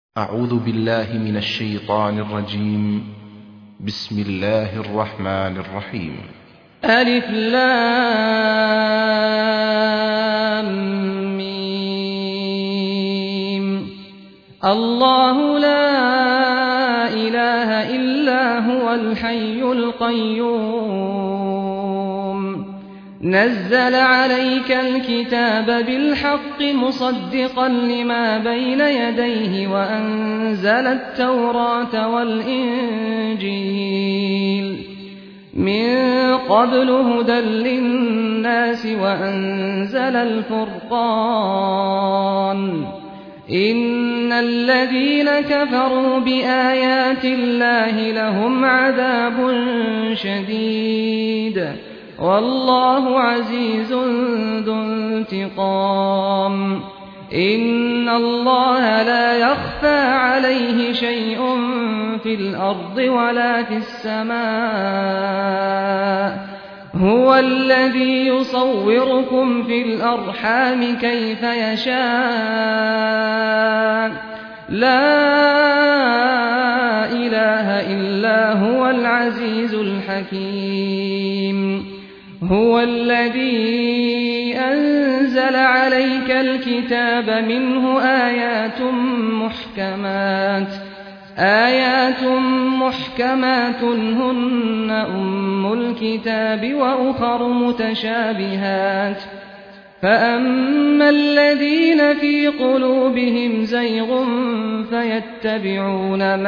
أعوذ بالله من الشيطان الرجيم. بسم الله الرحمن الرحيم. ألف لام ميم. الله لا إله إلا هو الحي القيوم نزل عليك الكتاب بالحق مصدقا لما بين يديه وأنزل التوراة والإنجيل من قبل هدى للناس وأنزل الفرقان إن الذين كفروا بآيات الله لهم عذاب شديد والله عزيز ذو انتقام إن الله لا يخفى عليه شيء في الأرض ولا في السماء هو الذي يصوركم في الأرحام كيف يشاء لا إله إلا هو العزيز الحكيم هو الذي أنزل عليك الكتاب منه آيات محكمات هن أم الكتاب وأخر متشابهات فأما الذين في قلوبهم زيغ فيتبعون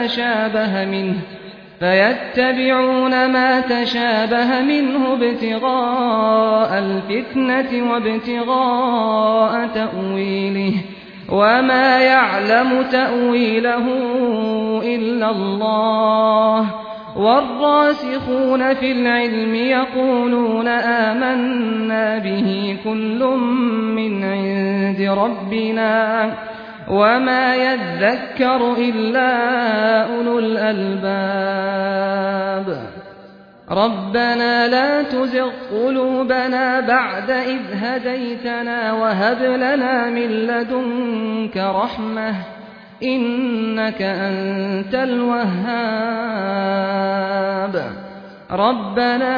ما تشابه منه ابتغاء الفتنة وابتغاء تأويله وما يعلم تأويله إلا الله والراسخون في العلم يقولون آمنا به كل من عند ربنا وما يذكر إلا أولو الألباب ربنا لا تزغ قلوبنا بعد إذ هديتنا وهب لنا من لدنك رحمة إنك أنت الوهاب ربنا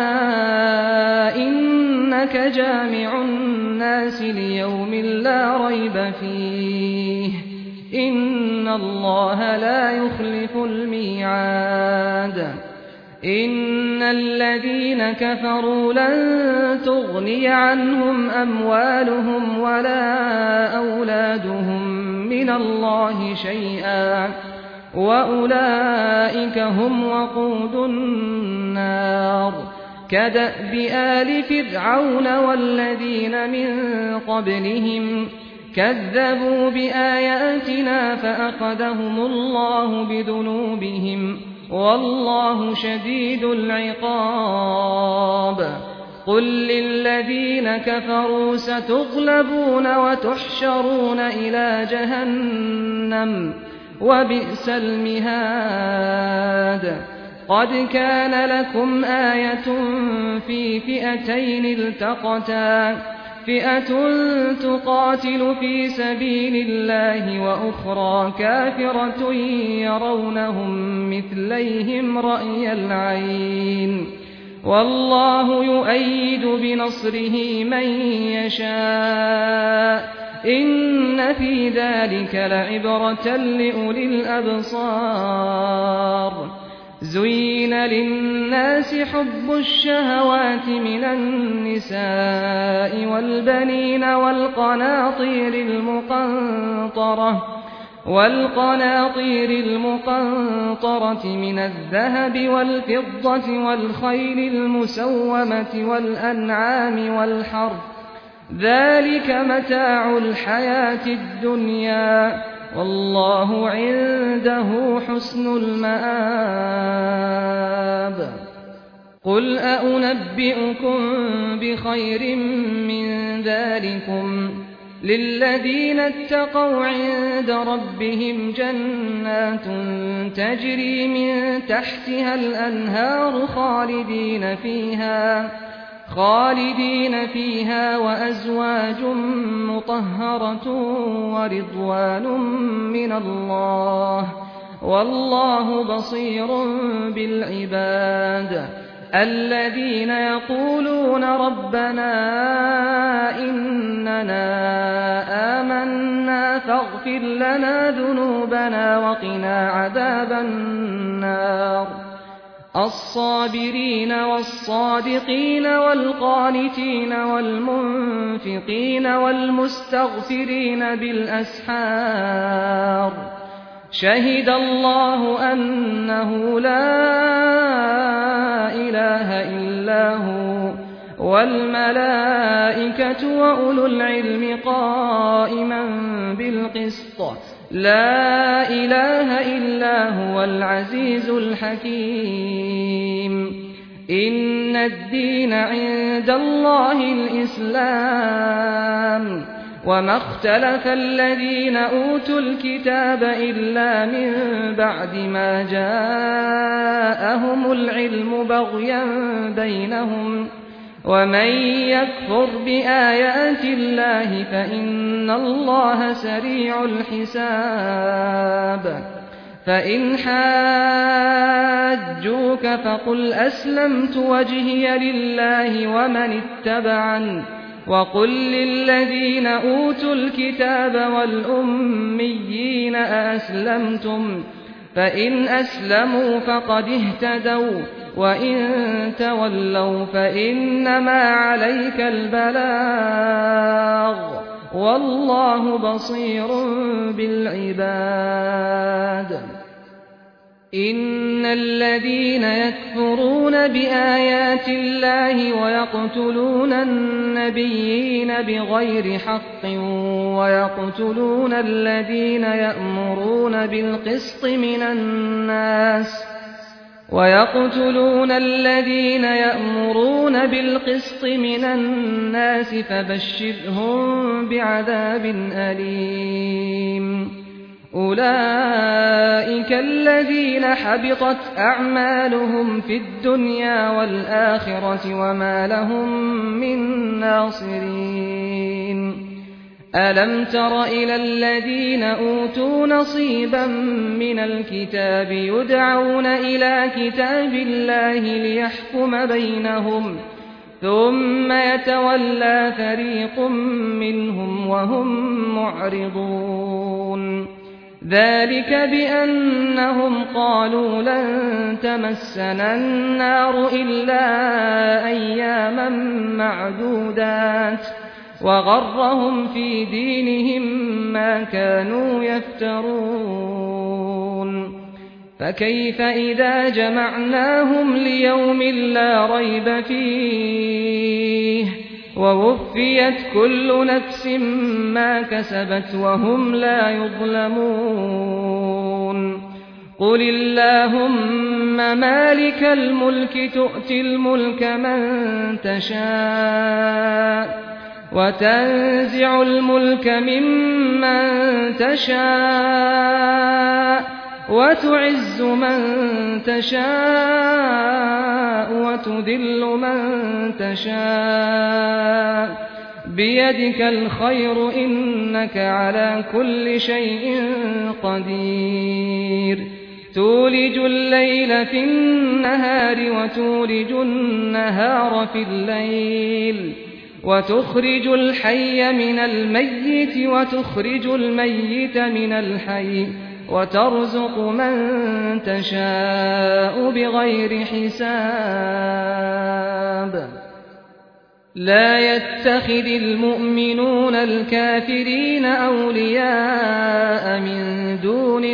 إنك جامع الناس ليوم لا ريب فيه إن الله لا يخلف الميعاد إن الذين كفروا لن تغني عنهم أموالهم ولا أولادهم من الله شيئا وأولئك هم وقود النار كدأب آل فرعون والذين من قبلهم كذبوا بآياتنا فأخذهم الله بذنوبهم والله شديد العقاب قل للذين كفروا ستغلبون وتحشرون إلى جهنم وبئس المهاد قد كان لكم آية في فئتين التقتا فئة تقاتل في سبيل الله وأخرى كافرة يرونهم مثليهم رأي العين والله يؤيد بنصره من يشاء إن في ذلك لعبرة لأولي الأبصار زين للناس حب الشهوات من النساء والبنين والقناطير المقنطرة من الذهب والفضة والخيل المسومة والأنعام والحرث ذلك متاع الحياة الدنيا والله عنده حسن المآب قل أنبئكم بخير من ذلكم للذين اتقوا عند ربهم جنات تجري من تحتها الأنهار خالدين فيها وأزواج مطهرة ورضوان من الله والله بصير بالعباد الذين يقولون ربنا إننا آمنا فاغفر لنا ذنوبنا وقنا عذاب النار الصابرين والصادقين والقانتين والمنفقين والمستغفرين بالأسحار شهد الله أنه لا إله إلا هو والملائكة وأولو العلم قائما بالقسط لا إله إلا هو العزيز الحكيم إن الدين عند الله الإسلام وما اختلف الذين أوتوا الكتاب إلا من بعد ما جاءهم العلم بغيا بينهم ومن يكفر بآيات الله فإن الله سريع الحساب فإن حاجوك فقل أسلمت وجهي لله ومن اتبعني وقل للذين أوتوا الكتاب والأميين أأسلمتم فإن أسلموا فقد اهتدوا وإن تولوا فإنما عليك البلاغ والله بصير بالعباد إن الذين يكفرون بآيات الله ويقتلون النبيين بغير حق ويقتلون الذين يأمرون بالقسط من الناس فبشرهم بعذاب أليم أولئك الذين حبطت أعمالهم في الدنيا والآخرة وما لهم من ناصرين ألم تر إلى الذين أوتوا نصيبا من الكتاب يدعون إلى كتاب الله ليحكم بينهم ثم يتولى فريق منهم وهم معرضون ذلك بأنهم قالوا لن تمسنا النار إلا أياما معدودات وغرهم في دينهم ما كانوا يفترون فكيف إذا جمعناهم ليوم لا ريب فيه ووفيت كل نفس ما كسبت وهم لا يظلمون قل اللهم مالك الملك تؤتي الملك من تشاء وتنزع الملك ممن تشاء وتعز من تشاء وتذل من تشاء بيدك الخير إنك على كل شيء قدير تولج الليل في النهار وتولج النهار في الليل وتخرج الحي من الميت وتخرج الميت من الحي وترزق من تشاء بغير حساب لا يتخذ المؤمنون الكافرين أولياء من دون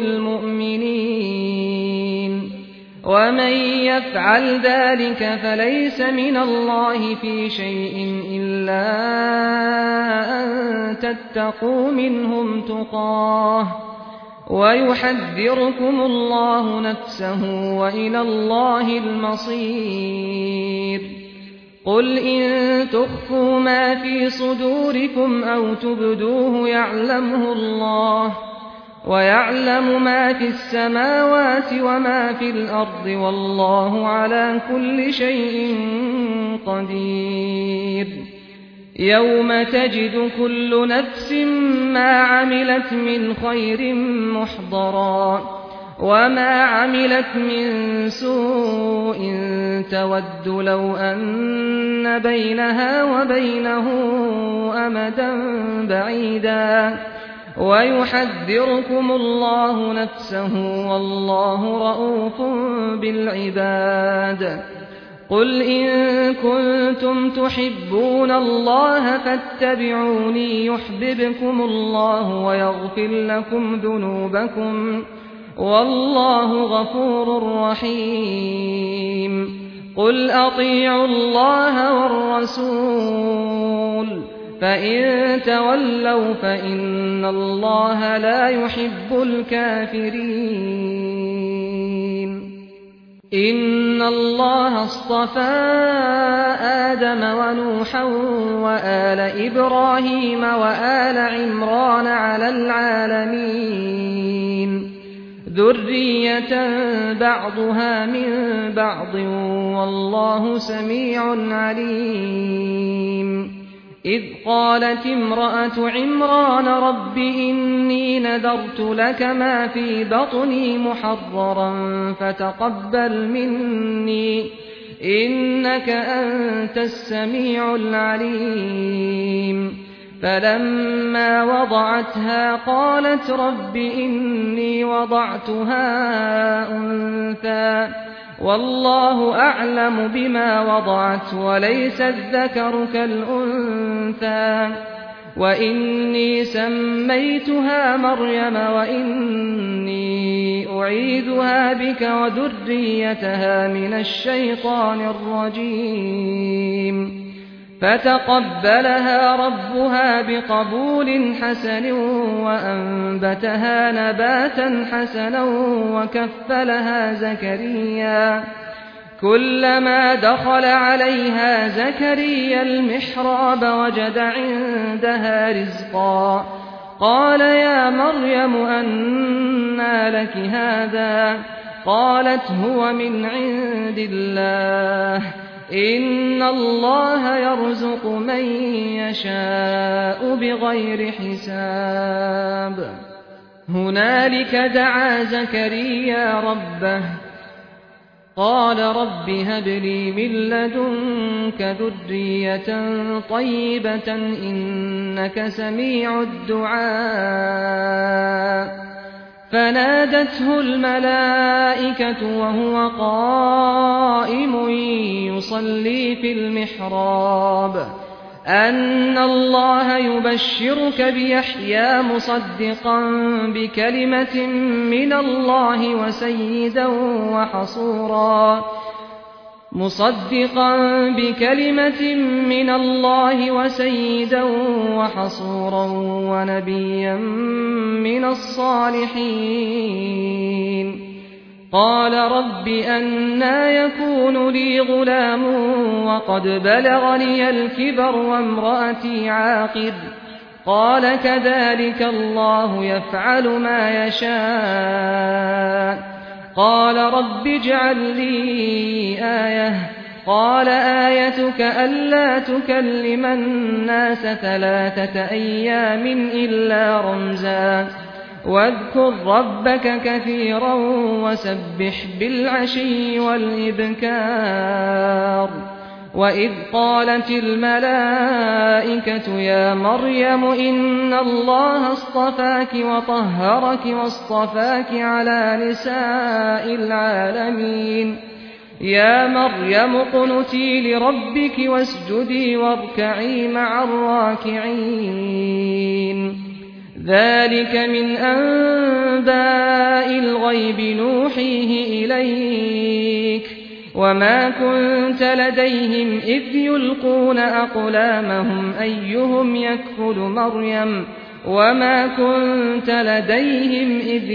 المؤمنين ومن يفعل ذلك فليس من الله في شيء إلا أن تتقوا منهم تقاه ويحذركم الله نفسه وإلى الله المصير قل إن تخفوا ما في صدوركم أو تبدوه يعلمه الله ويعلم ما في السماوات وما في الأرض والله على كل شيء قدير يوم تجد كل نفس ما عملت من خير محضرا وما عملت من سوء تود لو أن بينها وبينه أمدا بعيدا ويحذركم الله نفسه والله رءوف بالعباد قل إن كنتم تحبون الله فاتبعوني يحببكم الله ويغفر لكم ذنوبكم والله غفور رحيم قل أطيعوا الله والرسول فإن تولوا فإن الله لا يحب الكافرين إن الله اصطفى آدم ونوحا وآل إبراهيم وآل عمران على العالمين ذرية بعضها من بعض والله سميع عليم إذ قالت امرأة عمران رب إني نذرت لك ما في بطني محررا فتقبل مني إنك أنت السميع العليم فلما وضعتها قالت رب إني وضعتها أنثى والله أعلم بما وضعت وليس الذكر كالأنثى وإني سميتها مريم وإني أعيذها بك وذريتها من الشيطان الرجيم فتقبلها ربها بقبول حسن وأنبتها نباتا حسنا وكفلها زكريا كلما دخل عليها زكريا المحراب وجد عندها رزقا قال يا مريم أنى لك هذا قالت هو من عند الله إن الله يرزق من يشاء بغير حساب هنالك دعا زكريا ربه قال رب هب لي من لدنك ذرية طيبة إنك سميع الدعاء فنادته الملائكة وهو قائم يصلي في المحراب أن الله يبشرك بيحيى مصدقا بكلمة من الله وسيدا وحصورا ونبيا من الصالحين قال رب أنى يكون لي غلام وقد بلغني الكبر وامرأتي عاقر قال كذلك الله يفعل ما يشاء قال رب اجعل لي آية قال آيتك ألا تكلم الناس 3 أيام إلا رمزا واذكر ربك كثيرا وسبح بالعشي والإبكار وإذ قالت الملائكة يا مريم إن الله اصطفاك وطهرك واصطفاك على نساء العالمين يا مريم اقنتي لربك واسجدي واركعي مع الراكعين ذلك من أنباء الغيب نوحيه إليك وما كنت لديهم إذ يلقون أقلامهم أيهم يكفل مريم وما كنت لديهم إذ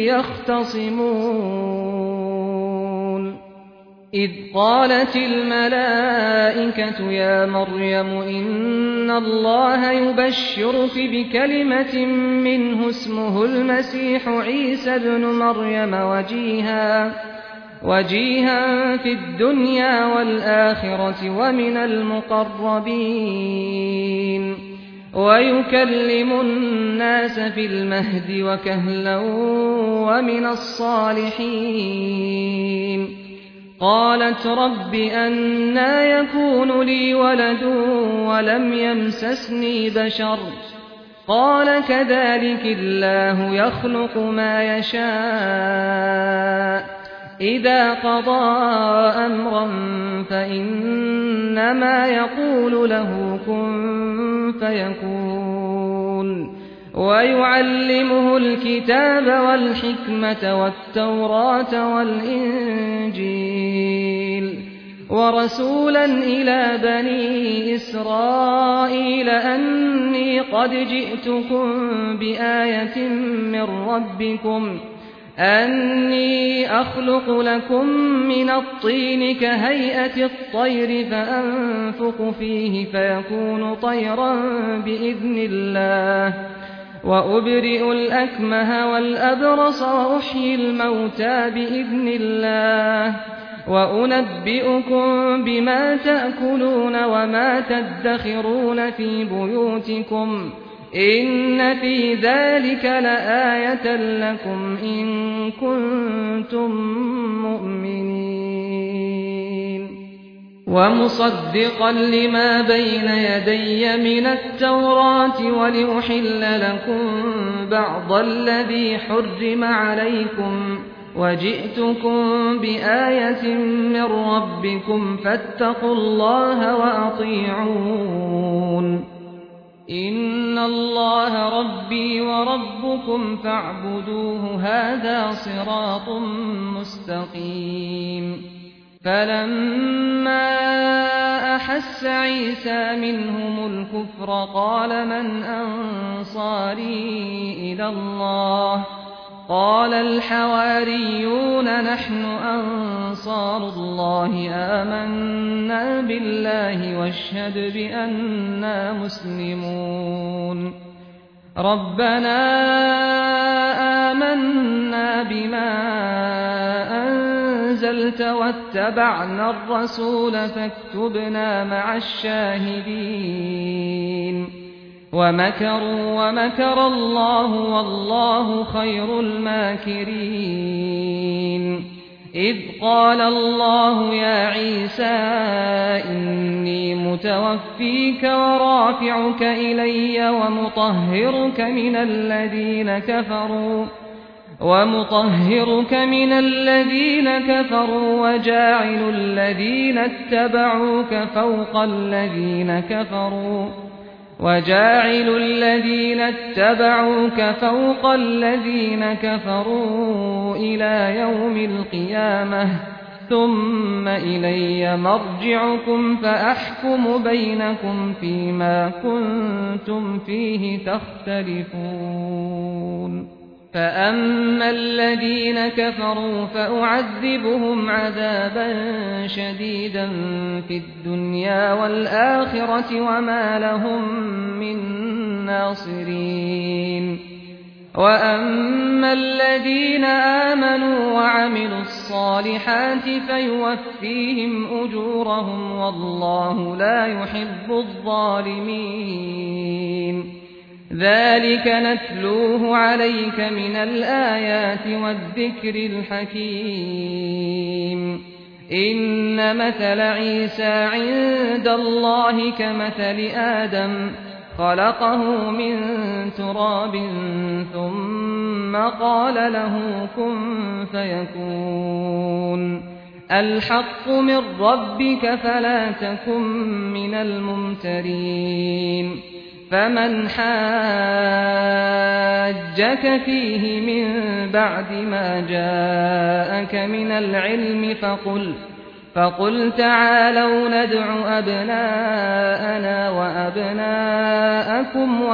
يختصمون إذ قالت الملائكة يا مريم إن الله يبشرك بكلمة منه اسمه المسيح عيسى ابن مريم وجيها في الدنيا والآخرة ومن المقربين ويكلم الناس في المهد وكهلا ومن الصالحين قالت رب أنى يكون لي ولد ولم يمسسني بشر قال كذلك الله يخلق ما يشاء إذا قضى أمرا فإنما يقول له كن فيكون ويعلمه الكتاب والحكمة والتوراة والإنجيل ورسولا إلى بني إسرائيل أني قد جئتكم بآية من ربكم أني أخلق لكم من الطين كهيئة الطير فأنفخ فيه فيكون طيرا بإذن الله وأبرئ الأكمه والأبرص وأحيي الموتى بإذن الله وأنبئكم بما تأكلون وما تدخرون في بيوتكم إن في ذلك لآية لكم إن كنتم مؤمنين ومصدقا لما بين يدي من التوراة ولأحل لكم بعض الذي حرم عليكم وجئتكم بآية من ربكم فاتقوا الله وأطيعون إن الله ربي وربكم فاعبدوه هذا صراط مستقيم فلما أحس عيسى منهم الكفر قال من أنصاري إلى الله قال الحواريون نحن أنصار الله آمنا بالله واشهد بأننا مسلمون ربنا آمنا بما أنزلت واتبعنا الرسول فاكتبنا مع الشاهدين ومكروا ومكر الله والله خير الماكرين إذ قال الله يا عيسى إني متوفيك ورافعك إلي ومطهرك من الذين كفروا وجاعل الذين اتبعوك فوق الذين كفروا إلى يوم القيامة ثم إلي مرجعكم فأحكم بينكم فيما كنتم فيه تختلفون فأما الذين كفروا فأعذبهم عذابا شديدا في الدنيا والآخرة وما لهم من ناصرين وأما الذين آمنوا وعملوا الصالحات فيوفيهم أجورهم والله لا يحب الظالمين ذلك نتلوه عليك من الآيات والذكر الحكيم إن مثل عيسى عند الله كمثل آدم خلقه من تراب ثم قال له كن فيكون الحق من ربك فلا تكن من الممترين فمن حاجك فيه من بعد ما جاءك من العلم فقل تعالوا ندع أبناءنا وأبناءكم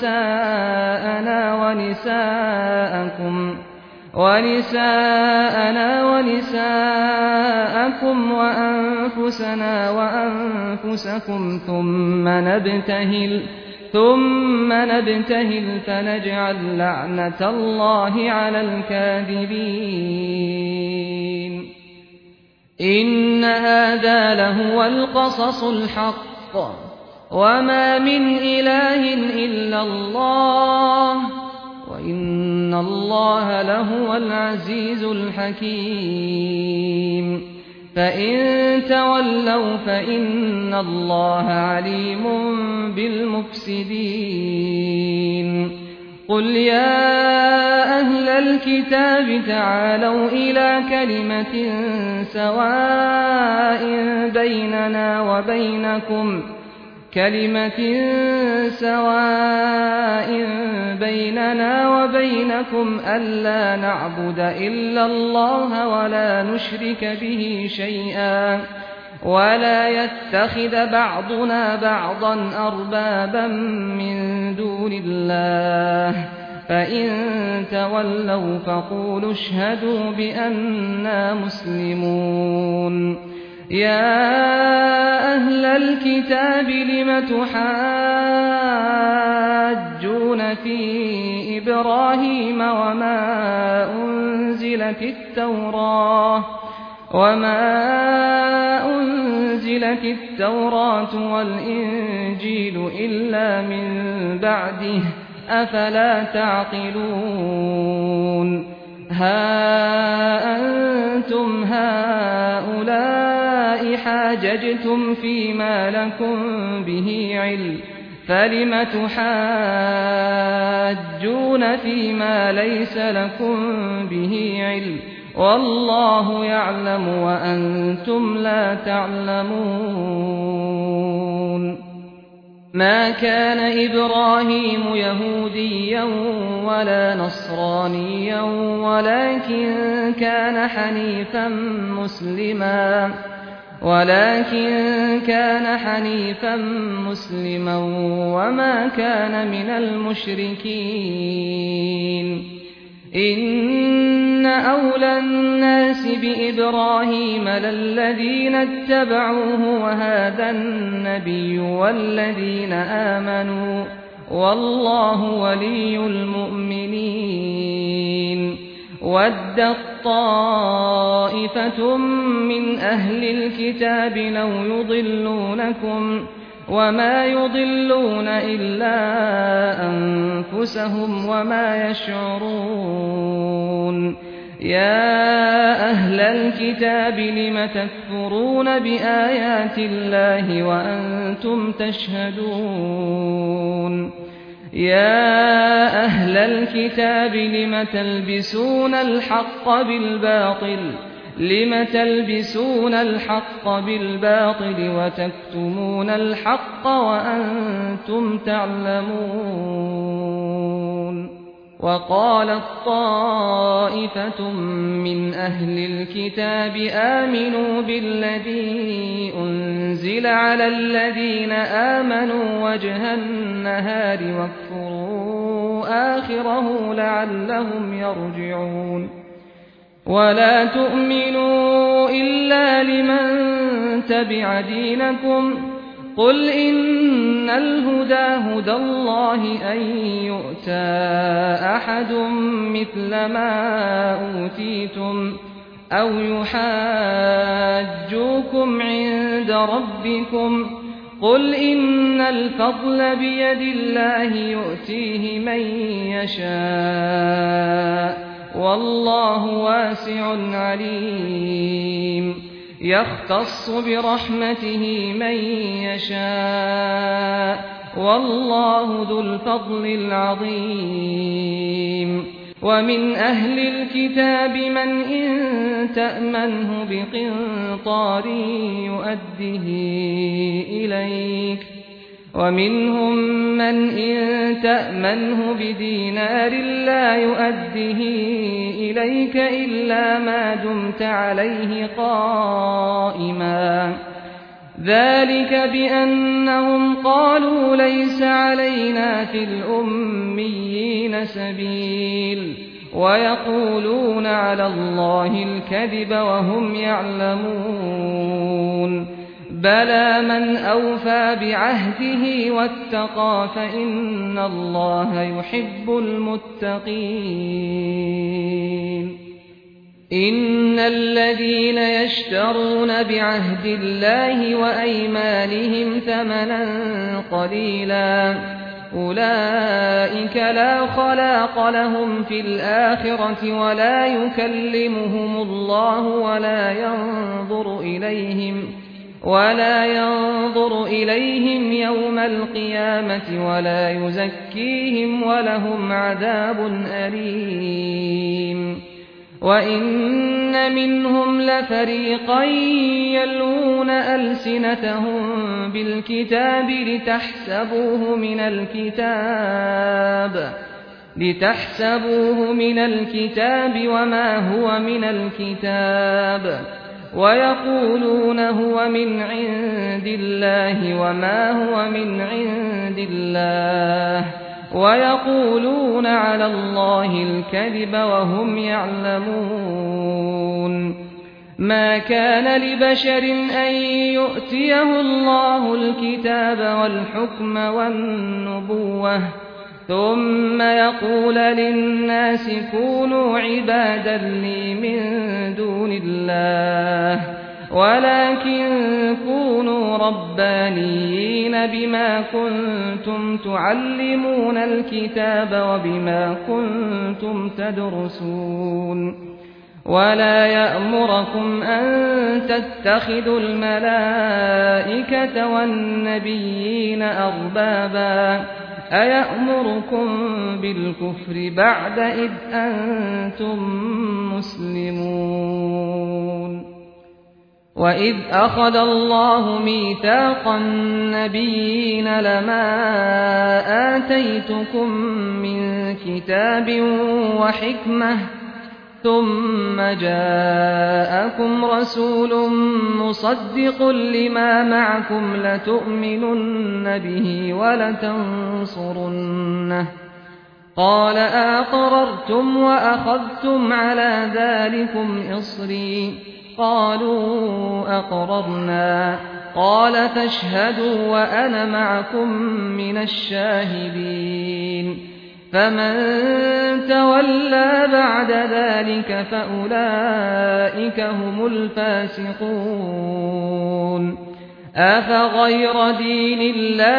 ونساءنا ونساءكم وأنفسنا وأنفسكم ثم نبتهل فنجعل لعنة الله على الكاذبين إن هذا لهو القصص الحق وما من إله إلا الله وإن الله لهو العزيز الحكيم فإن تولوا فإن الله عليم بالمفسدين قل يا أهل الكتاب تعالوا إلى كلمة سواء بيننا وبينكم ألا نعبد إلا الله ولا نشرك به شيئا ولا يتخذ بعضنا بعضا أربابا من دون الله فإن تولوا فقولوا اشهدوا بأننا مسلمون يا أهل الكتاب لم تحاجون في إبراهيم وما أنزلت التوراة والإنجيل إلا من بعده أفلا تعقلون ها أنتم هؤلاء حاججتم فيما لكم به علم فلم تحاجون فيما ليس لكم به علم والله يعلم وأنتم لا تعلمون ما كان إبراهيم يهوديا ولا نصرانيا ولكن كان حنيفا مسلما وما كان من المشركين إن أولى الناس بإبراهيم للذين اتبعوه وهذا النبي والذين آمنوا والله ولي المؤمنين ودت طائفة من أهل الكتاب لو يضلونكم وما يضلون إلا أنفسهم وما يشعرون يا أهل الكتاب لم تكفرون بآيات الله وأنتم تشهدون يا أهل الكتاب لم تلبسون الحق بالباطل وتكتمون الحق وأنتم تعلمون وقالت طائفة من أهل الكتاب آمنوا بالذي أنزل على الذين آمنوا وجه النهار واكفروا آخره لعلهم يرجعون ولا تؤمنوا إلا لمن تبع دينكم قل إن الهدى هدى الله أن يؤتى أحد مثل ما أوتيتم أو يحاجوكم عند ربكم قل إن الفضل بيد الله يؤتيه من يشاء والله واسع عليم يختص برحمته من يشاء والله ذو الفضل العظيم ومن أهل الكتاب من إن تأمنه بقنطار يؤده إليك ومنهم من إن تأمنه بدينار لا يؤده إليك إلا ما دمت عليه قائما ذلك بأنهم قالوا ليس علينا في الأميين سبيل ويقولون على الله الكذب وهم يعلمون بلى من أوفى بعهده واتقى فإن الله يحب المتقين إن الذين يشترون بعهد الله وأيمانهم ثمنا قليلا أولئك لا خلاق لهم في الآخرة ولا يكلمهم الله ولا ينظر إليهم يوم القيامة ولا يزكيهم ولهم عذاب أليم وإن منهم لفريقا يلوون ألسنتهم بالكتاب لتحسبوه من الكتاب وما هو من الكتاب ويقولون هو من عند الله وما هو من عند الله ويقولون على الله الكذب وهم يعلمون ما كان لبشر أن يؤتيه الله الكتاب والحكم والنبوة ثم يقول للناس كونوا عبادا لي من دون الله ولكن كونوا ربانيين بما كنتم تعلمون الكتاب وبما كنتم تدرسون ولا يأمركم أن تتخذوا الملائكة والنبيين أربابا أيأمركم بالكفر بعد إذ أنتم مسلمون وإذ أخذ الله ميثاق النبيين لما آتيتكم من كتاب وحكمة ثم جاءكم رسول مصدق لما معكم لتؤمنن به ولتنصرنه قال أقررتم وأخذتم على ذلكم إصري قالوا أقررنا قال فاشهدوا وأنا معكم من الشاهدين فمن تولى بعد ذلك فأولئك هم الفاسقون أفغير دين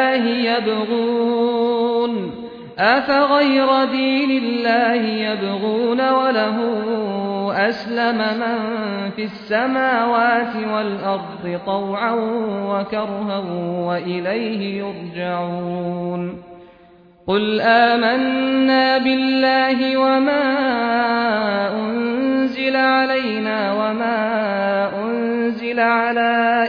الله يبغون وله أسلم من في السماوات والأرض طوعا وكرها وإليه يرجعون قل آمنا بالله وما أنزل علينا وما أنزل على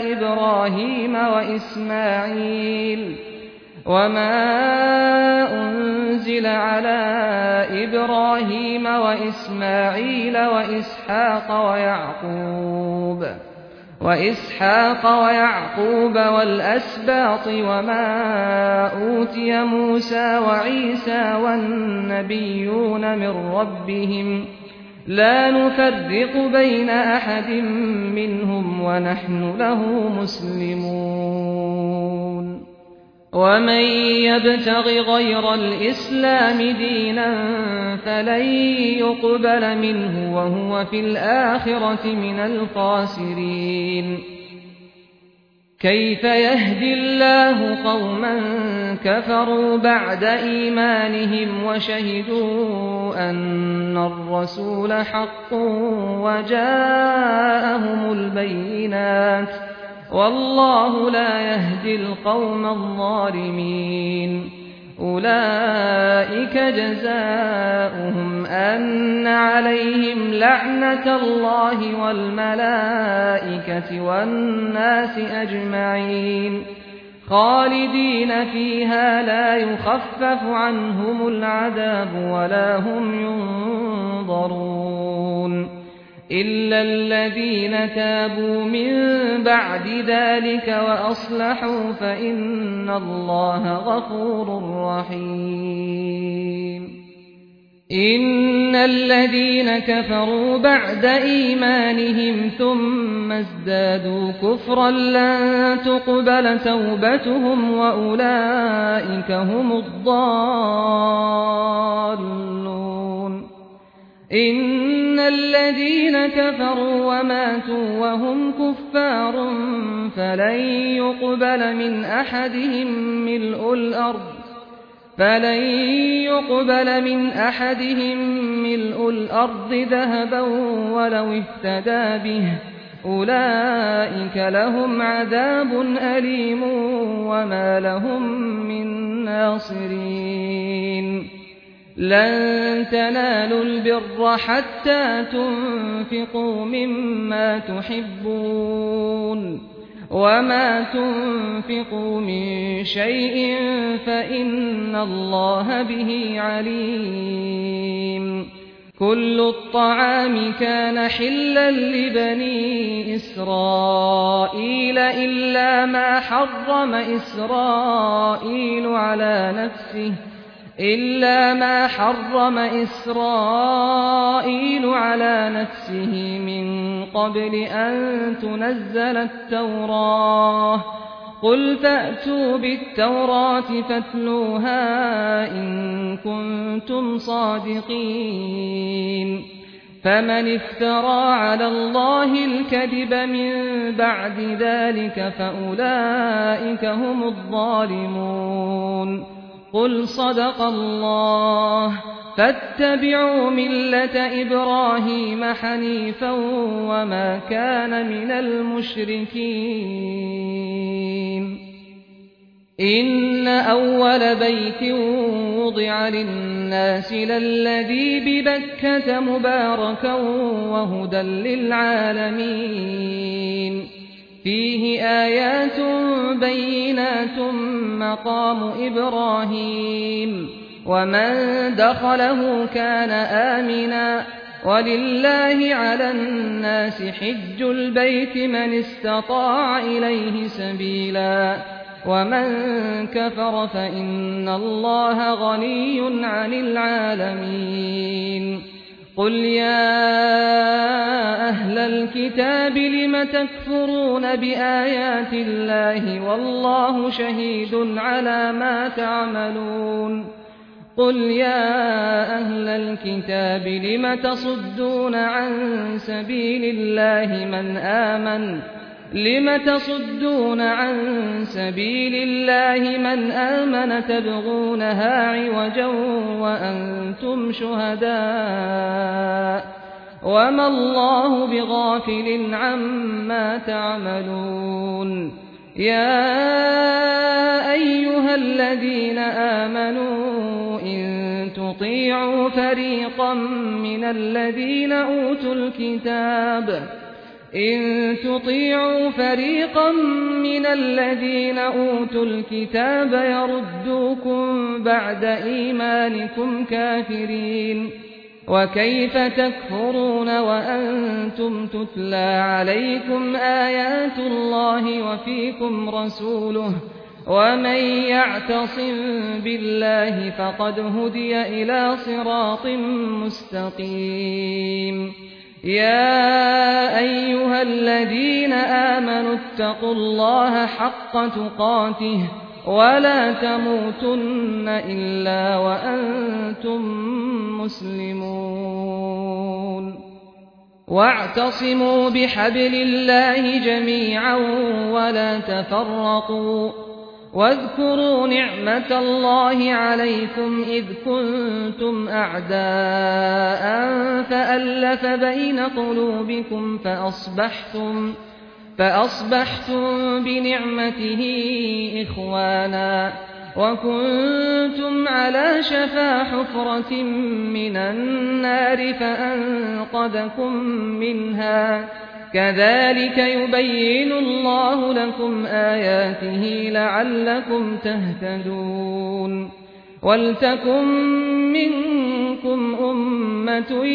إبراهيم وإسماعيل وإسحاق ويعقوب والأسباط وما أوتي موسى وعيسى والنبيون من ربهم لا نفرق بين أحد منهم ونحن له مسلمون ومن يبتغ غير الإسلام دينا فلن يقبل منه وهو في الآخرة من الخاسرين كيف يهدي الله قوما كفروا بعد إيمانهم وشهدوا أن الرسول حق وجاءهم البينات والله لا يهدي القوم الظالمين أولئك جزاؤهم أن عليهم لعنة الله والملائكة والناس أجمعين خالدين فيها لا يخفف عنهم العذاب ولا هم ينظرون إلا الذين تابوا من بعد ذلك وأصلحوا فإن الله غفور رحيم إن الذين كفروا بعد إيمانهم ثم ازدادوا كفرا لن تقبل توبتهم وأولئك هم الضالون إن الذين كفروا وماتوا وهم كفار فلن يقبل من أحدهم ملء الأرض ذهبا ولو افتدى به أولئك لهم عذاب أليم وما لهم من ناصرين لن تنالوا البر حتى تنفقوا مما تحبون وما تنفقوا من شيء فإن الله به عليم كل الطعام كان حلا لبني إسرائيل إلا ما حرم إسرائيل على نفسه من قبل أن تنزل التوراة قل فأتوا بالتوراة فاتلوها إن كنتم صادقين فمن افترى على الله الكذب من بعد ذلك فأولئك هم الظالمون قل صدق الله فاتبعوا ملة إبراهيم حنيفا وما كان من المشركين إن أول بيت وضع للناس للذي ببكة مباركا وهدى للعالمين فيه آيات بينات مقام إبراهيم ومن دخله كان آمنا ولله على الناس حج البيت من استطاع إليه سبيلا ومن كفر فإن الله غني عن العالمين قل يا أهل الكتاب لم تكفرون بآيات الله والله شهيد على ما تعملون قل يا أهل الكتاب لم تصدون عن سبيل الله من آمن تبغونها عوجا وأنتم شهداء وما الله بغافل عما تعملون يا أيها الذين آمنوا إن تطيعوا فريقا من الذين أوتوا الكتاب يردوكم بعد إيمانكم كافرين وكيف تكفرون وأنتم تتلى عليكم آيات الله وفيكم رسوله ومن يعتصم بالله فقد هدي إلى صراط مستقيم يا أيها الذين آمنوا اتقوا الله حق تقاته ولا تموتن إلا وأنتم مسلمون واعتصموا بحبل الله جميعا ولا تفرقوا واذكروا نعمة الله عليكم إذ كنتم أعداء فألف بين قلوبكم فأصبحتم بنعمته إخوانا وكنتم على شفا حفرة من النار فأنقذكم منها كذلك يبين الله لكم آياته لعلكم تهتدون ولتكن منكم أمة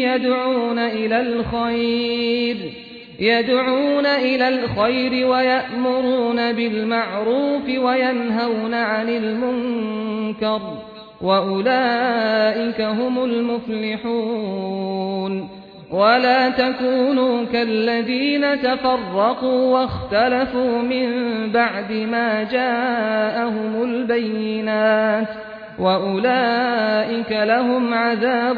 يدعون إلى الخير ويأمرون بالمعروف وينهون عن المنكر وأولئك هم المفلحون ولا تكونوا كالذين تفرقوا واختلفوا من بعد ما جاءهم البينات وأولئك لهم عذاب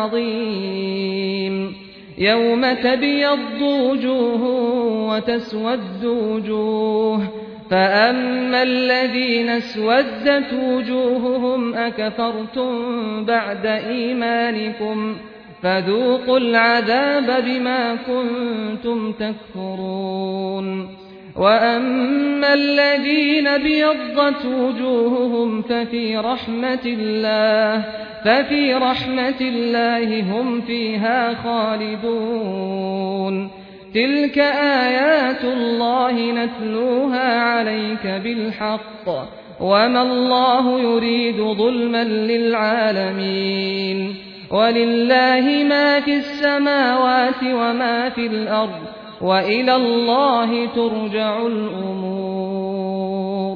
عظيم يوم تبيض وجوه وتسود وجوه فأما الذين اسودت وجوههم أكفرتم بعد إيمانكم فذوقوا العذاب بما كنتم تكفرون وأما الذين بيضت وجوههم ففي رحمة الله هم فيها خالدون تلك آيات الله نتلوها عليك بالحق وما الله يريد ظلما للعالمين ولله ما في السماوات وما في الأرض وإلى الله ترجع الأمور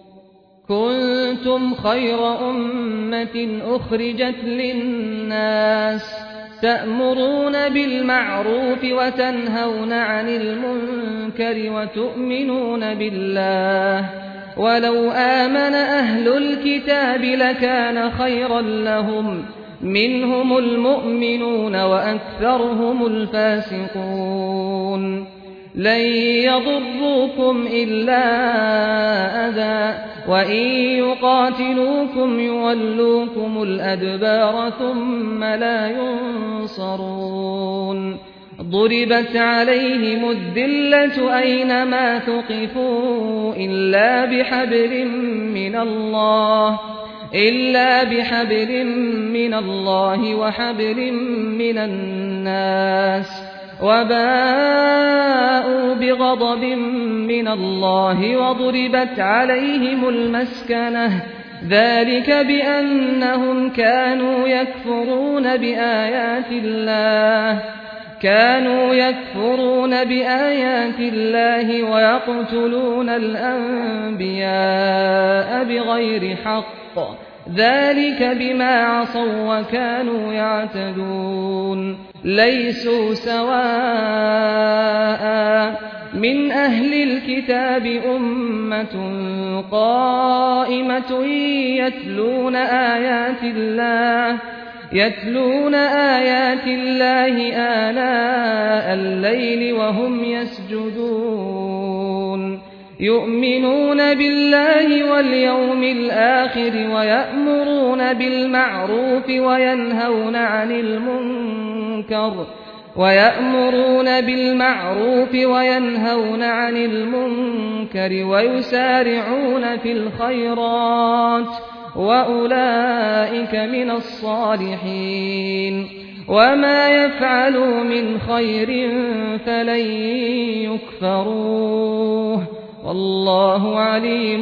كنتم خير أمة أخرجت للناس تأمرون بالمعروف وتنهون عن المنكر وتؤمنون بالله ولو آمن أهل الكتاب لكان خيرا لهم منهم المؤمنون وأكثرهم الفاسقون لن يضروكم إلا أذى وإن يقاتلوكم يولوكم الأدبار ثم لا ينصرون ضربت عليهم الذلة أينما ثقفوا إلا بحبل من الله وحبل من الناس وباءوا بغضب من الله وضربت عليهم المسكنة ذلك بأنهم كانوا يكفرون بآيات الله ويقتلون الأنبياء بغير حق ذلك بما عصوا وكانوا يعتدون ليسوا سواء من أهل الكتاب أمة قائمة يتلون آيات الله آناء الليل وهم يسجدون يؤمنون بالله واليوم الآخر ويأمرون بالمعروف وينهون عن المنكر ويسارعون في الخيرات وأولئك من الصالحين وما يفعلوا من خير فلن يكفروه والله عليم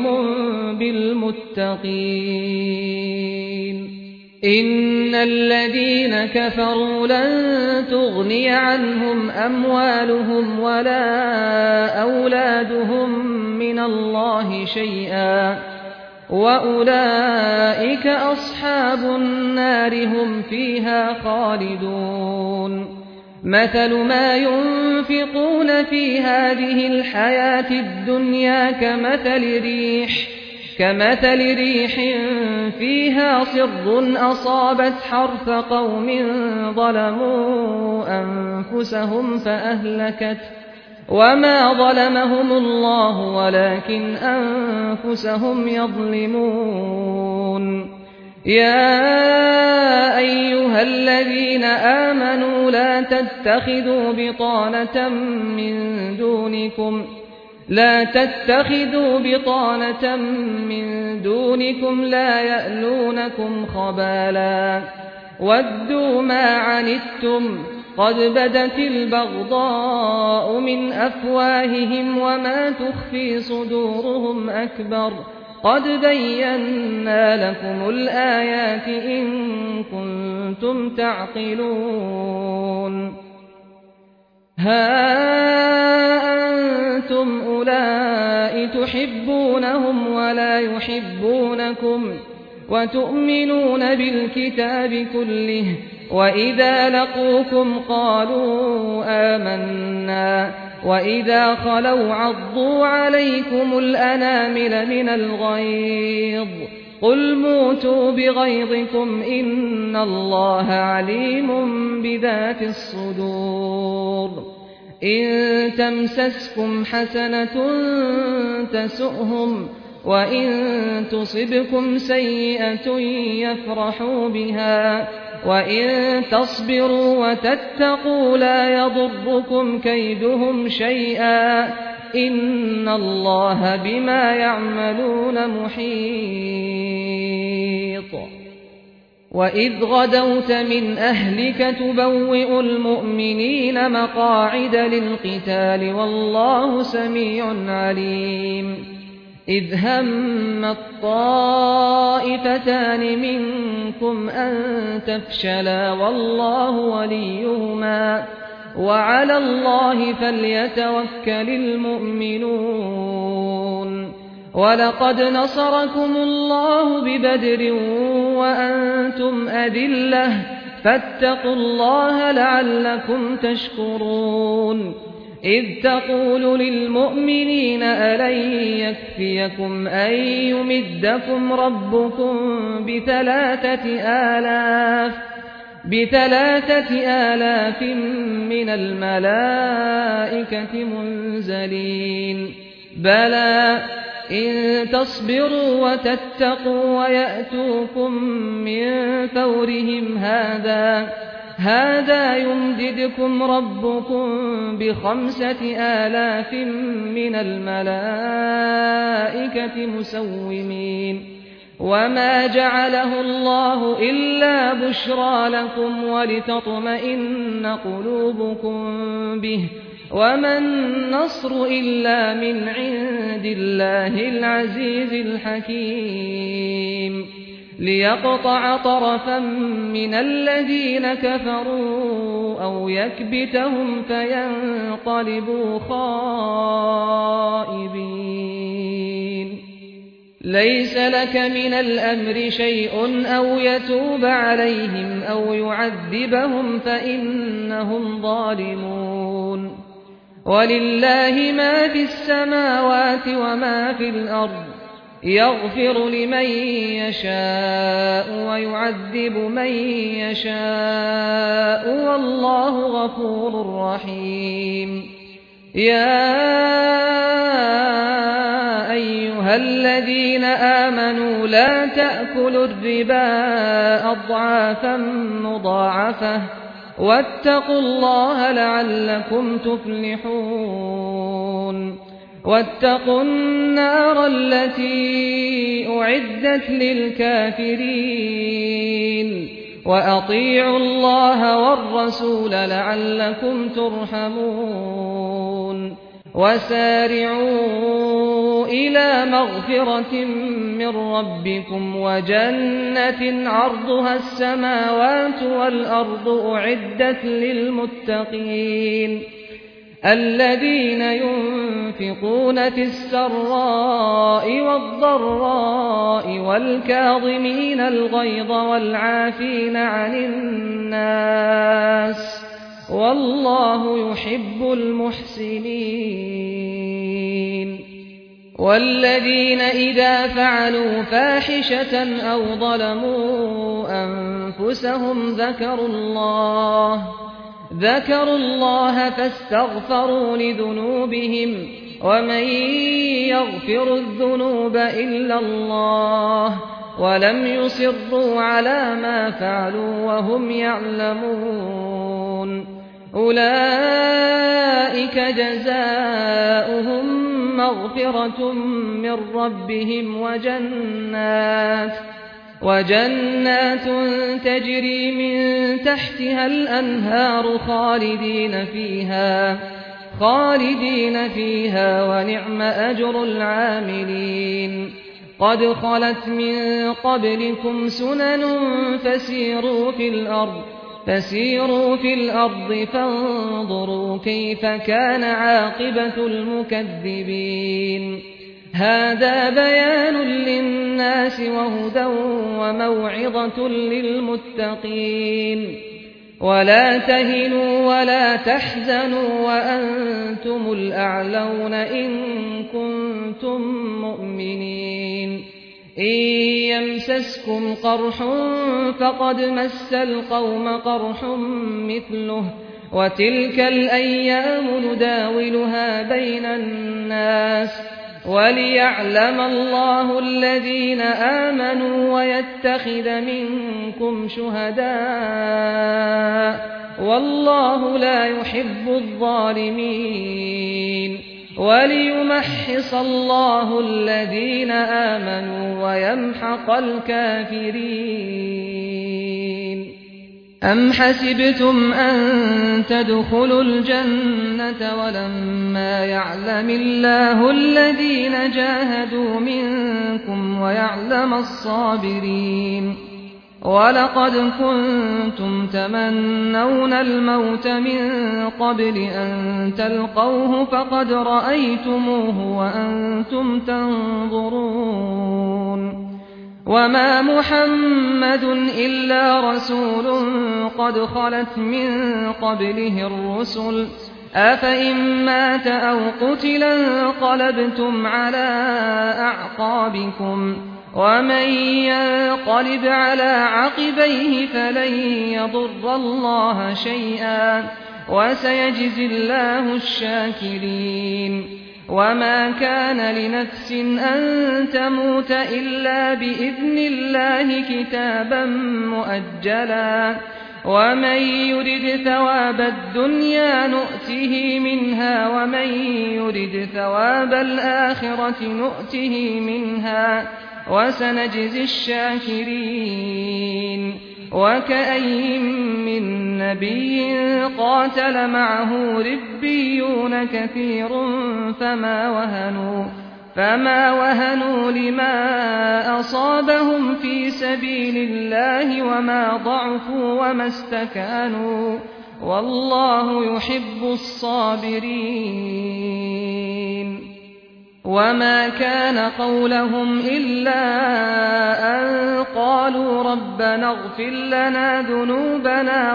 بالمتقين إن الذين كفروا لن تغني عنهم أموالهم ولا أولادهم من الله شيئا وأولئك أصحاب النار هم فيها خالدون مثل ما ينفقون في هذه الحياة الدنيا كمثل ريح فيها صر أصابت حرث قوم ظلموا أنفسهم فأهلكت وما ظلمهم الله ولكن أنفسهم يظلمون يا أيها الذين آمنوا لا تتخذوا بطانة من دونكم لا يألونكم خبالا ودوا ما عنتم قد بدت البغضاء من أفواههم وما تخفي صدورهم أكبر قد بينا لكم الآيات إن كنتم تعقلون ها أنتم أولئك تحبونهم ولا يحبونكم وتؤمنون بالكتاب كله وإذا لقوكم قالوا آمنا وإذا خلوا عضوا عليكم الأنامل من الغيظ قل موتوا بغيظكم إن الله عليم بذات الصدور إن تمسسكم حسنة تسؤهم وإن تصبكم سيئة يفرحوا بها وإن تصبروا وتتقوا لا يضركم كيدهم شيئا إن الله بما يعملون محيط وإذ غدوت من أهلك تبوئ المؤمنين مقاعد للقتال والله سميع عليم إذ هم الطائفتان منكم أن تفشلا والله وليهما وعلى الله فليتوكل المؤمنون ولقد نصركم الله ببدر وأنتم أذلة فاتقوا الله لعلكم تشكرون إذ تقول للمؤمنين ألن يكفيكم أن يمدكم ربكم ب3,000 من الملائكة منزلين بلى إن تصبروا وتتقوا ويأتوكم من فورهم هذا يمددكم ربكم ب5,000 من الملائكة مسومين وما جعله الله إلا بشرى لكم ولتطمئن قلوبكم به وما النصر إلا من عند الله العزيز الحكيم ليقطع طرفا من الذين كفروا أو يكبتهم فينقلبوا خائبين ليس لك من الأمر شيء أو يتوب عليهم أو يعذبهم فإنهم ظالمون ولله ما في السماوات وما في الأرض يغفر لمن يشاء ويعذب من يشاء والله غفور رحيم يا أيها الذين آمنوا لا تأكلوا الربا أضعافا مضاعفة واتقوا الله لعلكم تفلحون واتقوا النار التي أعدت للكافرين وأطيعوا الله والرسول لعلكم ترحمون وسارعوا إلى مغفرة من ربكم وجنة عرضها السماوات والأرض أعدت للمتقين الذين ينفقون في السراء والضراء والكاظمين الغيظ والعافين عن الناس والله يحب المحسنين والذين إذا فعلوا فاحشة أو ظلموا أنفسهم ذكروا الله فاستغفروا لذنوبهم ومن يغفر الذنوب إلا الله ولم يصروا على ما فعلوا وهم يعلمون أولئك جزاؤهم مغفرة من ربهم وجنات تجري من تحتها الأنهار خالدين فيها ونعم أجر العاملين قد خلت من قبلكم سنن فسيروا في الأرض فانظروا كيف كان عاقبة المكذبين هذا بيان للناس وهدى وموعظة للمتقين ولا تهنوا ولا تحزنوا وأنتم الأعلون إن كنتم مؤمنين إن يمسسكم قرح فقد مس القوم قرح مثله وتلك الأيام نداولها بين الناس وليعلم الله الذين آمنوا ويتخذ منكم شهداء والله لا يحب الظالمين وليمحص الله الذين آمنوا ويمحق الكافرين أم حسبتم أن تدخلوا الجنة ولما يعلم الله الذين جاهدوا منكم ويعلم الصابرين ولقد كنتم تمنون الموت من قبل أن تلقوه فقد رأيتموه وأنتم تنظرون وما محمد إلا رسول قد خلت من قبله الرسل أفإن مات أو قتلا انقلبتم على أعقابكم ومن ينقلب على عقبيه فلن يضر الله شيئا وسيجزي الله الشاكرين وما كان لنفس أن تموت إلا بإذن الله كتابا مؤجلا ومن يرد ثواب الدنيا نؤته منها ومن يرد ثواب الآخرة نؤته منها وسنجزي الشاكرين وكأين من نبي قاتل معه ربيون كثير فما وهنوا لما أصابهم في سبيل الله وما ضعفوا وما استكانوا والله يحب الصابرين وما كان قولهم إلا أن قالوا ربنا اغفر لنا ذنوبنا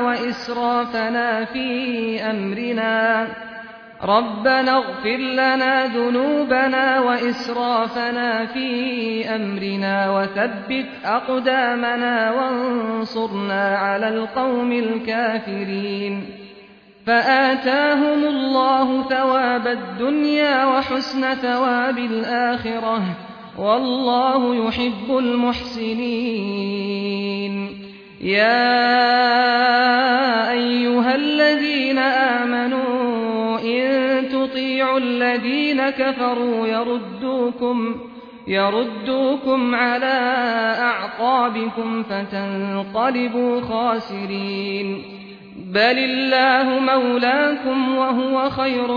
وإسرافنا في أمرنا وثبت أقدامنا وانصرنا على القوم الكافرين فآتاهم الله ثواب الدنيا وحسن ثواب الآخرة والله يحب المحسنين يا أيها الذين آمنوا إن تطيعوا الذين كفروا يردوكم على أعقابكم فتنقلبوا خاسرين بل الله مولاكم وهو خير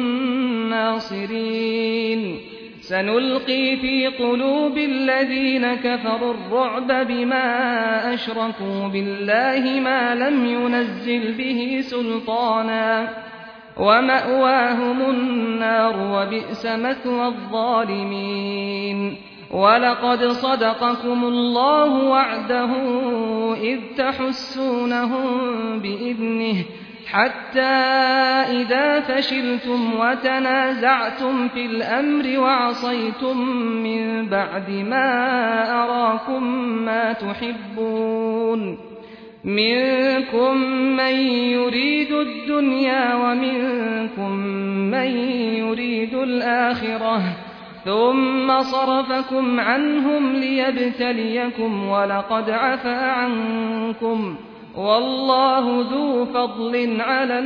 الناصرين سنلقي في قلوب الذين كفروا الرعب بما أشركوا بالله ما لم ينزل به سلطانا ومأواهم النار وبئس مثوى الظالمين ولقد صدقكم الله وعده إذ تحسونهم بإذنه حتى إذا فشلتم وتنازعتم في الأمر وعصيتم من بعد ما أراكم ما تحبون منكم من يريد الدنيا ومنكم من يريد الآخرة ثم صرفكم عنهم ليبتليكم ولقد عفا عنكم والله ذو فضل على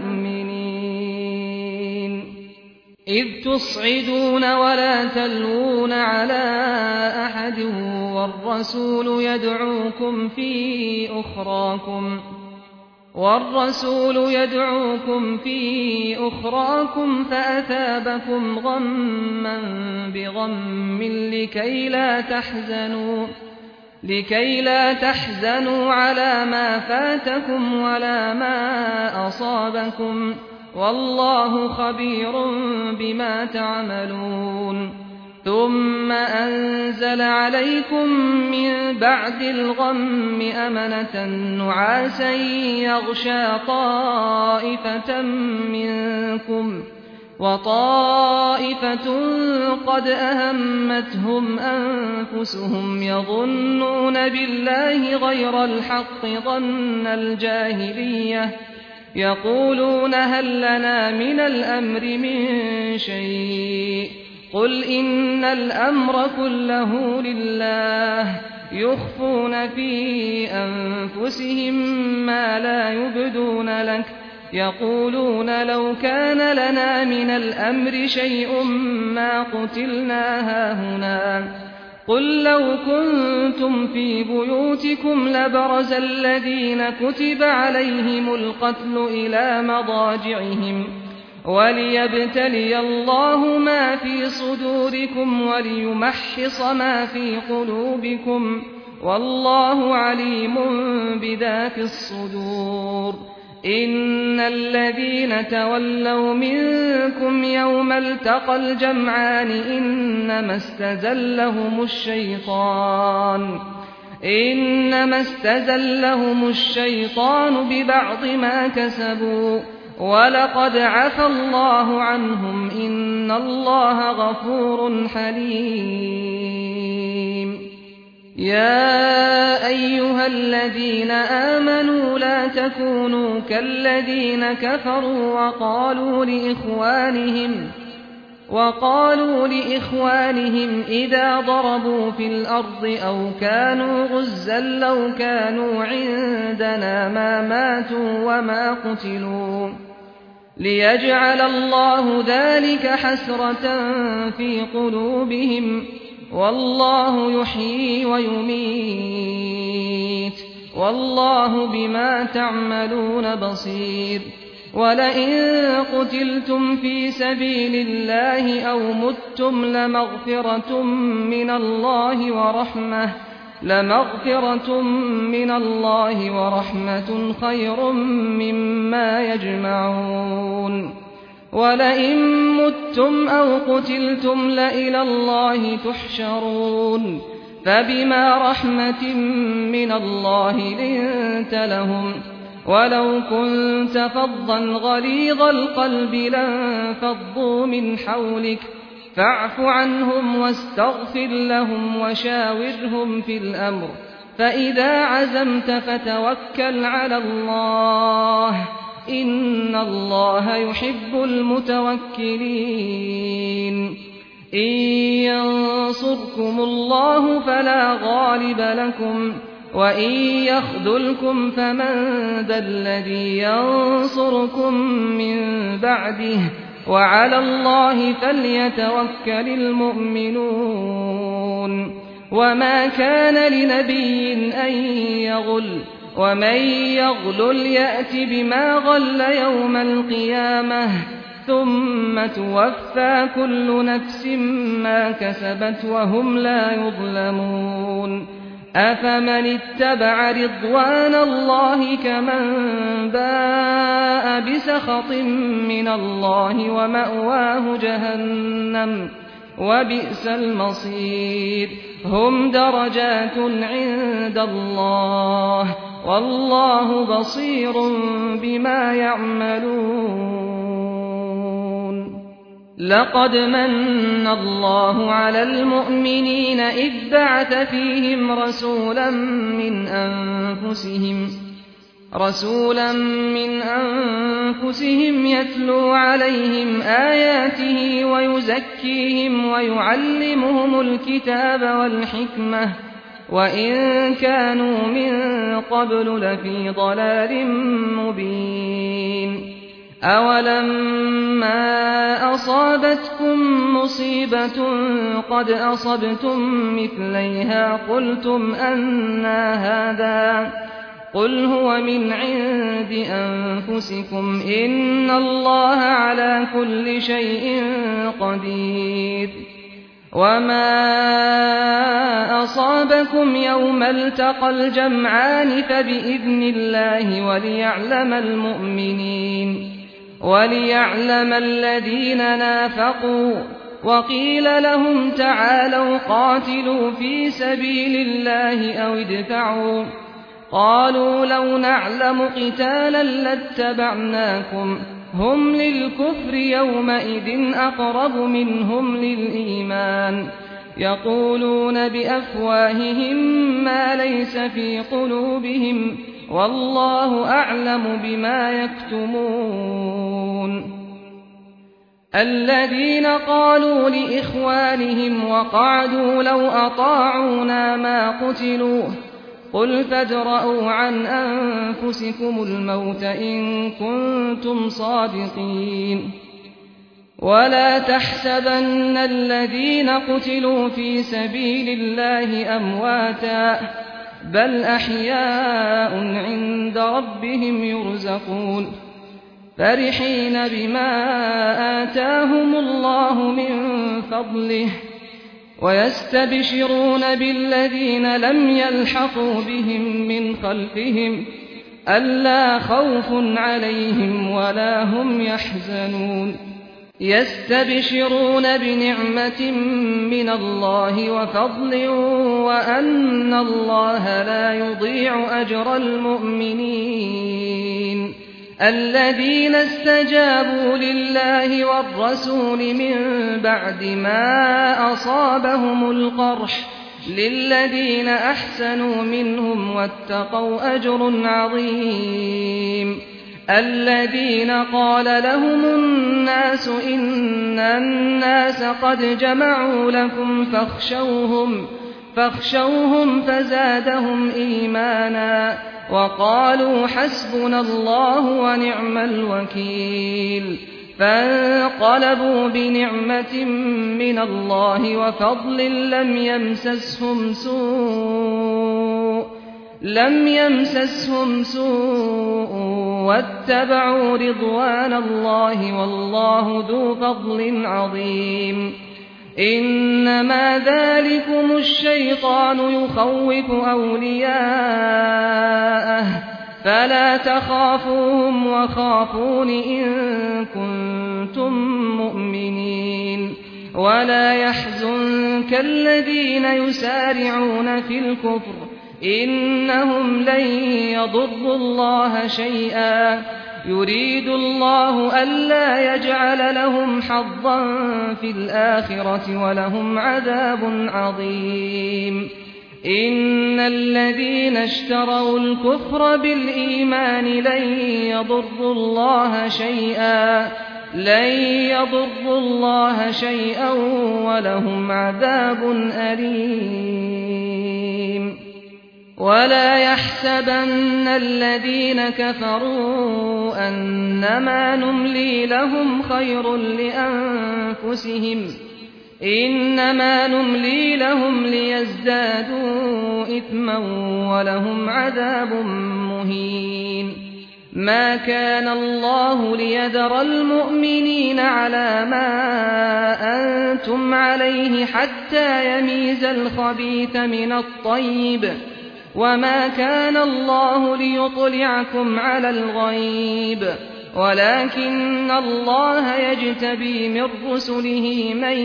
المؤمنين إذ تصعدون ولا تلوون على أحد والرسول يدعوكم في أخراكم فأثابكم غما بغم لكي لا تحزنوا على ما فاتكم ولا ما أصابكم والله خبير بما تعملون ثم أنزل عليكم من بعد الغم أمنة نعاسا يغشى طائفة منكم وطائفة قد أهمتهم أنفسهم يظنون بالله غير الحق ظن الجاهلية يقولون هل لنا من الأمر من شيء قل إن الأمر كله لله يخفون في أنفسهم ما لا يبدون لك يقولون لو كان لنا من الأمر شيء ما قتلنا هاهنا قل لو كنتم في بيوتكم لبرز الذين كتب عليهم القتل إلى مضاجعهم وليبتلي الله ما في صدوركم وليمحص ما في قلوبكم والله عليم بذات الصدور إن الذين تولوا منكم يوم التقى الجمعان إنما استزلهم الشيطان ببعض ما كسبوا ولقد عفى الله عنهم إن الله غفور حليم يا أيها الذين آمنوا لا تكونوا كالذين كفروا وقالوا لإخوانهم إذا ضربوا في الأرض أو كانوا غزا لو كانوا عندنا ما ماتوا وما قتلوا ليجعل الله ذلك حسرة في قلوبهم والله يحيي ويميت والله بما تعملون بصير ولئن قتلتم في سبيل الله أو متم لمغفرة من الله ورحمة خير مما يجمعون ولئن متم أو قتلتم لإلى الله تحشرون فبما رحمة من الله لنت لهم ولو كنت فظا غليظ القلب لانفضوا من حولك فاعف عنهم واستغفر لهم وشاورهم في الأمر فإذا عزمت فتوكل على الله إن الله يحب المتوكلين إن ينصركم الله فلا غالب لكم وإن يخذلكم فمن ذا الذي ينصركم من بعده وعلى الله فليتوكل المؤمنون وما كان لنبي أن يغل ومن يغلل يأت بما غل يوم القيامة ثم توفى كل نفس ما كسبت وهم لا يظلمون أفمن اتبع رضوان الله كمن باء بسخط من الله ومأواه جهنم وبئس المصير هم درجات عند الله والله بصير بما يعملون لقد من الله على المؤمنين إذ بعث فيهم رسولا من أنفسهم يتلو عليهم آياته ويزكيهم ويعلمهم الكتاب والحكمة وإن كانوا من قبل لفي ضلال مبين أولما أصابتكم مصيبة قد أصبتم مثليها قلتم أنى هذا قل هو من عند أنفسكم إن الله على كل شيء قدير وما أصابكم يوم التقى الجمعان فبإذن الله وليعلم الذين نافقوا وقيل لهم تعالوا قاتلوا في سبيل الله أو ادفعوا قالوا لو نعلم قتالا لاتبعناكم هم للكفر يومئذ أقرب منهم للإيمان يقولون بأفواههم ما ليس في قلوبهم والله أعلم بما يكتمون الذين قالوا لإخوانهم وقعدوا لو أطاعونا ما قتلوا قل فادرءوا عن أنفسكم الموت إن كنتم صادقين ولا تحسبن الذين قتلوا في سبيل الله أمواتا بل أحياء عند ربهم يرزقون فرحين بما آتاهم الله من فضله ويستبشرون بالذين لم يلحقوا بهم من خلفهم ألا خوف عليهم ولا هم يحزنون يستبشرون بنعمة من الله وفضل وأن الله لا يضيع أجر المؤمنين الذين استجابوا لله والرسول من بعد ما أصابهم القرح للذين أحسنوا منهم واتقوا أجر عظيم الذين قال لهم الناس إن الناس قد جمعوا لكم فاخشوهم فزادهم إيمانا وقالوا حسبنا الله ونعم الوكيل فانقلبوا بنعمة من الله وفضل لم يمسسهم سوء واتبعوا رضوان الله والله ذو فضل عظيم إنما ذلكم الشيطان يخوف أولياءه فلا تخافوهم وخافون إن كنتم مؤمنين ولا يحزنك الذين يسارعون في الكفر إنهم لن يضروا الله شيئا يريد الله ألا يجعل لهم حظا في الآخرة ولهم عذاب عظيم إن الذين اشتروا الكفر بالإيمان لن يضروا الله شيئا ولهم عذاب أليم ولا يحسبن الذين كفروا أنما نملي لهم خير لأنفسهم إنما نملي لهم ليزدادوا إثما ولهم عذاب مهين ما كان الله ليذر المؤمنين على ما أنتم عليه حتى يميز الخبيث من الطيب وما كان الله ليطلعكم على الغيب ولكن الله يجتبي من رسله من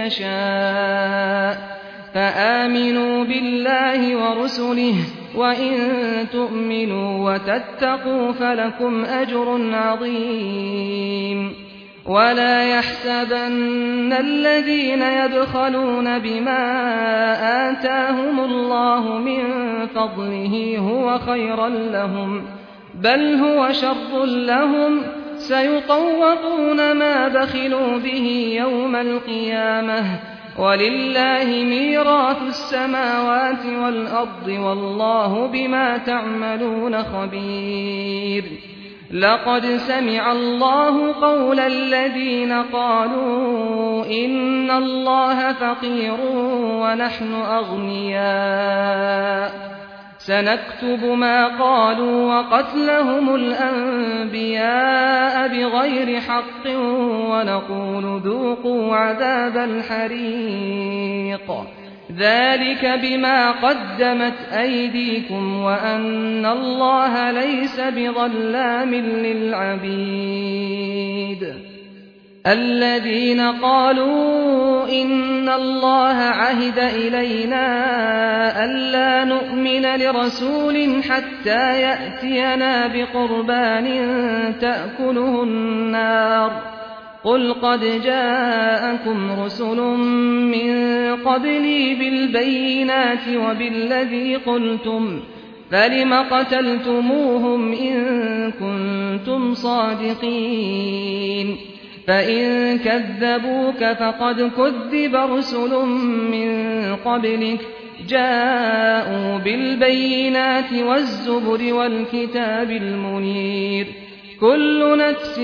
يشاء فآمنوا بالله ورسله وإن تؤمنوا وتتقوا فلكم أجر عظيم ولا يحسبن الذين يبخلون بما آتاهم الله من فضله هو خيرا لهم بل هو شر لهم سيطوقون ما بخلوا به يوم القيامة ولله ميراث السماوات والأرض والله بما تعملون خبير لقد سمع الله قول الذين قالوا إن الله فقير ونحن أغنياء سنكتب ما قالوا وقتلهم الأنبياء بغير حق ونقول ذوقوا عذاب الحريق ذلك بما قدمت أيديكم وأن الله ليس بظلام للعبيد الذين قالوا إن الله عهد إلينا ألا نؤمن لرسول حتى يأتينا بقربان تأكله النار قل قد جاءكم رسل من قبلي بالبينات وبالذي قلتم فلم قتلتموهم إن كنتم صادقين فإن كذبوك فقد كذب رسل من قبلك جاءوا بالبينات والزبر والكتاب المنير كل نفس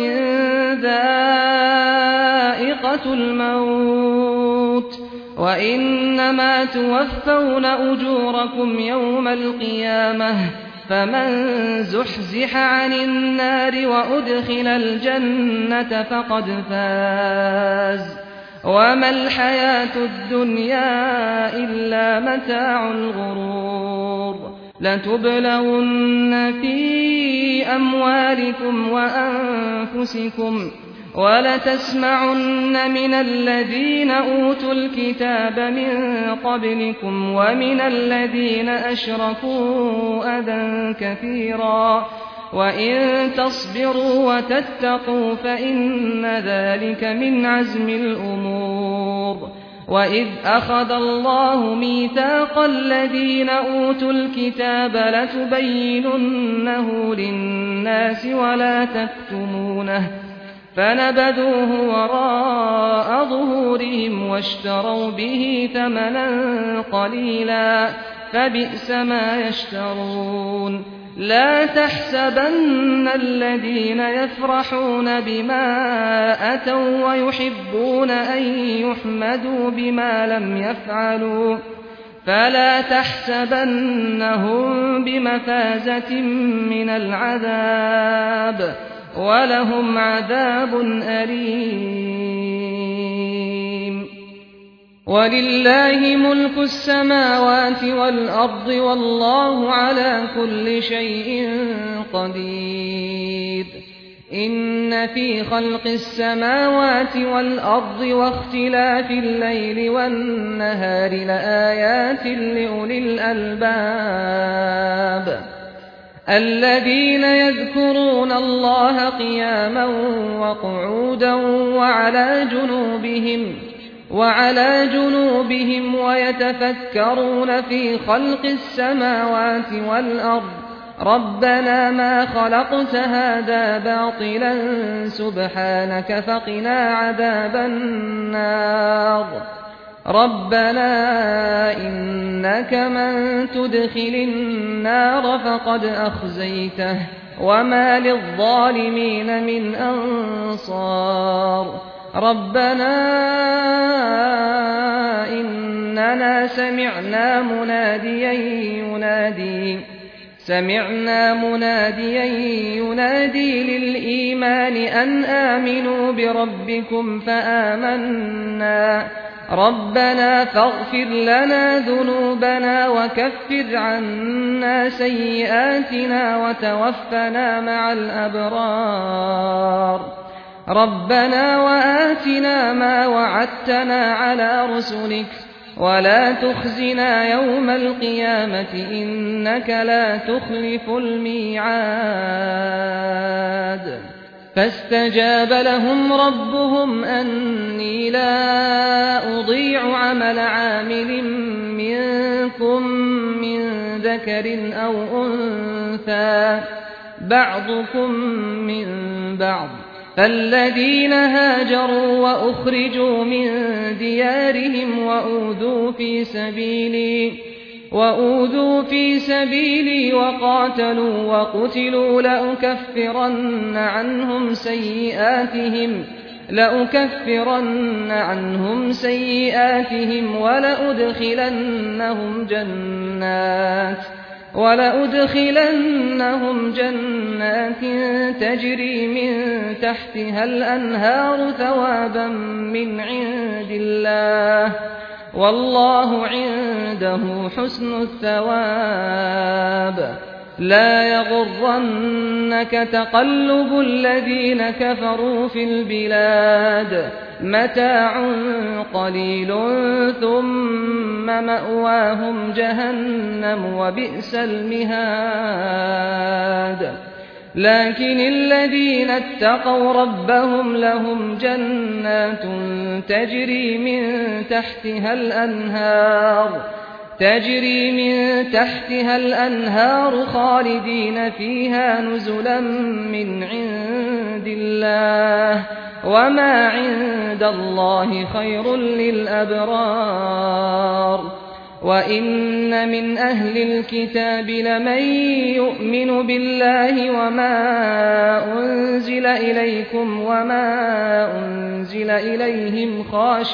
ذائقة الموت وإنما توفون أجوركم يوم القيامة فمن زحزح عن النار وأدخل الجنة فقد فاز وما الحياة الدنيا إلا متاع الغرور لتبلون في أموالكم وأنفسكم ولتسمعن من الذين أوتوا الكتاب من قبلكم ومن الذين أشركوا أذى كثيرا وإن تصبروا وتتقوا فإن ذلك من عزم الأمور وإذ أخذ الله ميثاق الذين أوتوا الكتاب لتبيننه للناس ولا تكتمونه فنبذوه وراء ظهورهم واشتروا به ثمنا قليلا فبئس ما يشترون لا تحسبن الذين يفرحون بما أتوا ويحبون أن يحمدوا بما لم يفعلوا فلا تحسبنهم بمفازة من العذاب ولهم عذاب أليم ولله ملك السماوات والأرض والله على كل شيء قدير إن في خلق السماوات والأرض واختلاف الليل والنهار لآيات لأولي الألباب الذين يذكرون الله قياما وقعودا وعلى جنوبهم ويتفكرون في خلق السماوات والأرض ربنا ما خلقت هذا باطلا سبحانك فقنا عذاب النار ربنا إنك من تدخل النار فقد أخزيته وما للظالمين من أنصار ربنا إننا سمعنا مناديا ينادي للإيمان أن آمنوا بربكم فآمنا ربنا فاغفر لنا ذنوبنا وكفر عنا سيئاتنا وتوفنا مع الأبرار ربنا وآتنا ما وعدتنا على رسلك ولا تخزنا يوم القيامة إنك لا تخلف الميعاد فاستجاب لهم ربهم أني لا أضيع عمل عامل منكم من ذكر أو أنثى بعضكم من بعض فالذين هاجروا وأخرجوا من ديارهم وأوذوا في سبيلي وقاتلوا وقتلوا لأكفرن عنهم سيئاتهم ولأدخلنهم جنات تجري من تحتها الأنهار ثوابا من عند الله والله عنده حسن الثواب لا يغرنك تقلب الذين كفروا في البلاد متاع قليل ثم مأواهم جهنم وبئس المهاد لكن الذين اتقوا ربهم لهم جنات تجري من تحتها الأنهار خالدين فيها نزلا من عند الله وما عند الله خير للأبرار وإن من أهل الكتاب لمن يؤمن بالله وما أنزل إليكم وما أنزل إليهم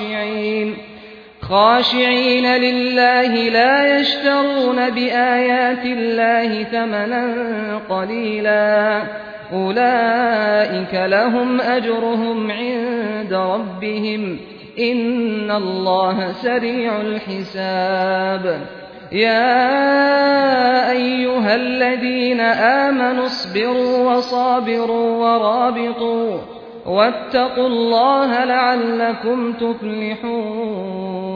خاشعين لله لا يشترون بآيات الله ثمنا قليلا أولئك لهم أجرهم عند ربهم إن الله سريع الحساب يا أيها الذين آمنوا اصبروا وصابروا ورابطوا واتقوا الله لعلكم تفلحون